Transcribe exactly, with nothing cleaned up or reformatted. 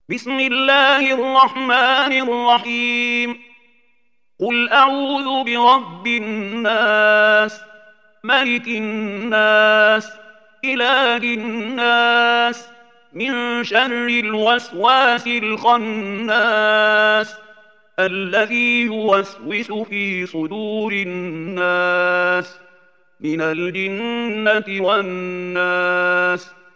بسم الله الرحمن الرحيم. قل أعوذ برب الناس، ملك الناس، إله الناس، من شر الوسواس الخناس الذي يوسوس في صدور الناس من الجنة والناس.